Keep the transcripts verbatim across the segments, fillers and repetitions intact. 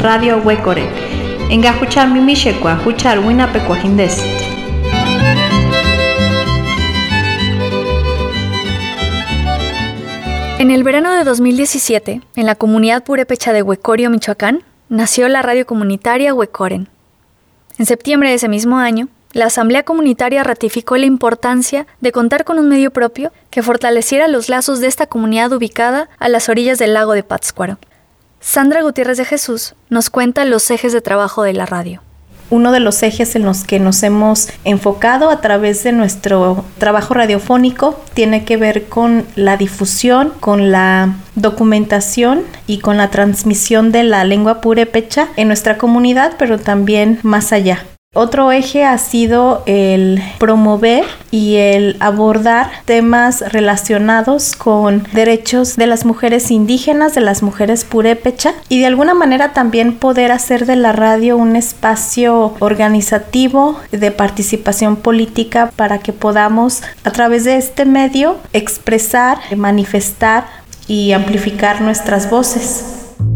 Radio Huecore. Enga huchar mimishekwa, huchar winapekwa hindes. En el verano de dos mil diecisiete, en la comunidad purépecha de Huecorio, Michoacán, nació la radio comunitaria Huecoren. En septiembre de ese mismo año, la Asamblea Comunitaria ratificó la importancia de contar con un medio propio que fortaleciera los lazos de esta comunidad ubicada a las orillas del lago de Pátzcuaro. Sandra Gutiérrez de Jesús nos cuenta los ejes de trabajo de la radio. Uno de los ejes en los que nos hemos enfocado a través de nuestro trabajo radiofónico tiene que ver con la difusión, con la documentación y con la transmisión de la lengua purépecha en nuestra comunidad, pero también más allá. Otro eje ha sido el promover y el abordar temas relacionados con derechos de las mujeres indígenas, de las mujeres purépecha, y de alguna manera también poder hacer de la radio un espacio organizativo de participación política para que podamos a través de este medio expresar, manifestar y amplificar nuestras voces.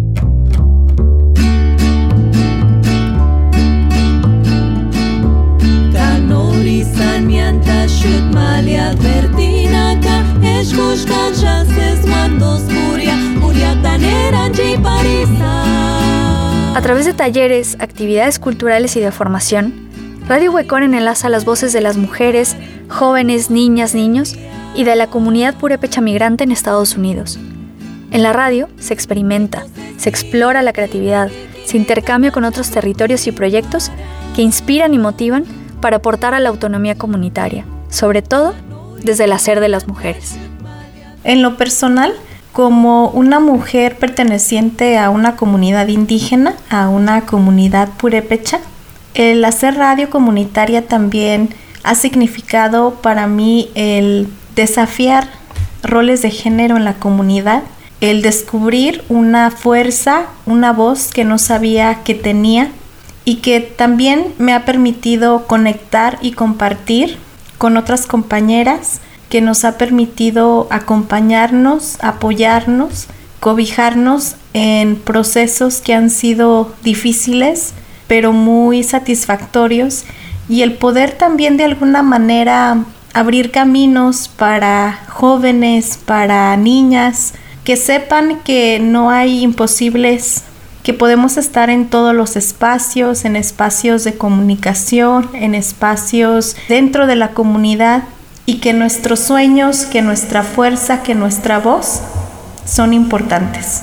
A través de talleres, actividades culturales y de formación, Radio Huecoren enlaza las voces de las mujeres, jóvenes, niñas, niños y de la comunidad purépecha migrante en Estados Unidos. En la radio se experimenta, se explora la creatividad, se intercambia con otros territorios y proyectos que inspiran y motivan para aportar a la autonomía comunitaria, sobre todo desde el hacer de las mujeres. En lo personal, como una mujer perteneciente a una comunidad indígena, a una comunidad purépecha, el hacer radio comunitaria también ha significado para mí el desafiar roles de género en la comunidad, el descubrir una fuerza, una voz que no sabía que tenía y que también me ha permitido conectar y compartir con otras compañeras, que nos ha permitido acompañarnos, apoyarnos, cobijarnos en procesos que han sido difíciles, pero muy satisfactorios, y el poder también de alguna manera abrir caminos para jóvenes, para niñas, que sepan que no hay imposibles, que podemos estar en todos los espacios, en espacios de comunicación, en espacios dentro de la comunidad, y que nuestros sueños, que nuestra fuerza, que nuestra voz son importantes.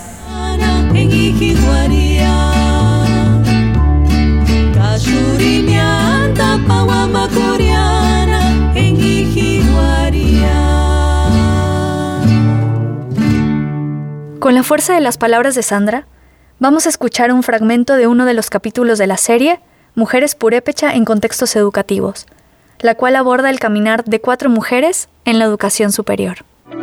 Con la fuerza de las palabras de Sandra, vamos a escuchar un fragmento de uno de los capítulos de la serie Mujeres Purépecha en contextos educativos, la cual aborda el caminar de cuatro mujeres en la educación superior.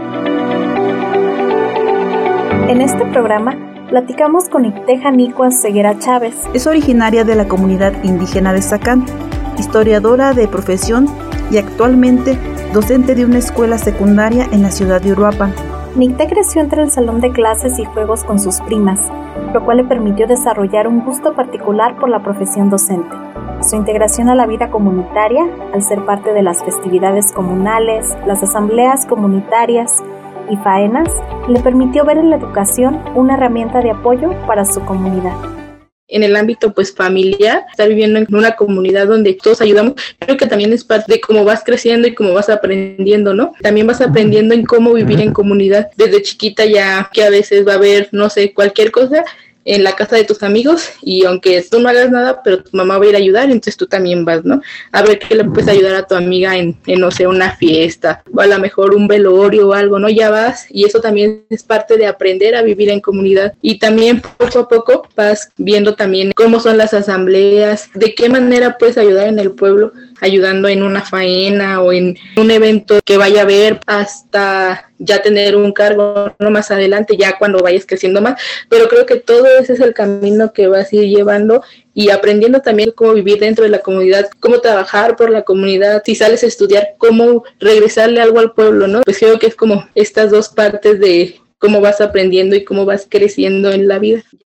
En este programa platicamos con Icteja Nicua Ceguera Chávez. Es originaria de la comunidad indígena de Zacán, historiadora de profesión y actualmente docente de una escuela secundaria en la ciudad de Uruapan. Nicte creció entre el salón de clases y juegos con sus primas, lo cual le permitió desarrollar un gusto particular por la profesión docente. Su integración a la vida comunitaria, al ser parte de las festividades comunales, las asambleas comunitarias y faenas, le permitió ver en la educación una herramienta de apoyo para su comunidad. En el ámbito pues familiar, estar viviendo en una comunidad donde todos ayudamos, creo que también es parte de cómo vas creciendo y cómo vas aprendiendo, ¿no? También vas aprendiendo en cómo vivir en comunidad. Desde chiquita ya que a veces va a haber, no sé, cualquier cosa en la casa de tus amigos, y aunque tú no hagas nada, pero tu mamá va a ir a ayudar, entonces tú también vas, ¿no? A ver qué le puedes ayudar a tu amiga en, en, no sé, una fiesta, o a lo mejor un velorio o algo, ¿no? Ya vas, y eso también es parte de aprender a vivir en comunidad. Y también poco a poco vas viendo también cómo son las asambleas, de qué manera puedes ayudar en el pueblo, ayudando en una faena o en un evento que vaya a haber, hasta ya tener un cargo, no más adelante, ya cuando vayas creciendo más. Pero creo que todo ese es el camino que vas a ir llevando y aprendiendo también cómo vivir dentro de la comunidad, cómo trabajar por la comunidad, si sales a estudiar, cómo regresarle algo al pueblo, ¿no? Pues creo que es como estas dos partes de cómo vas aprendiendo y cómo vas creciendo en la vida.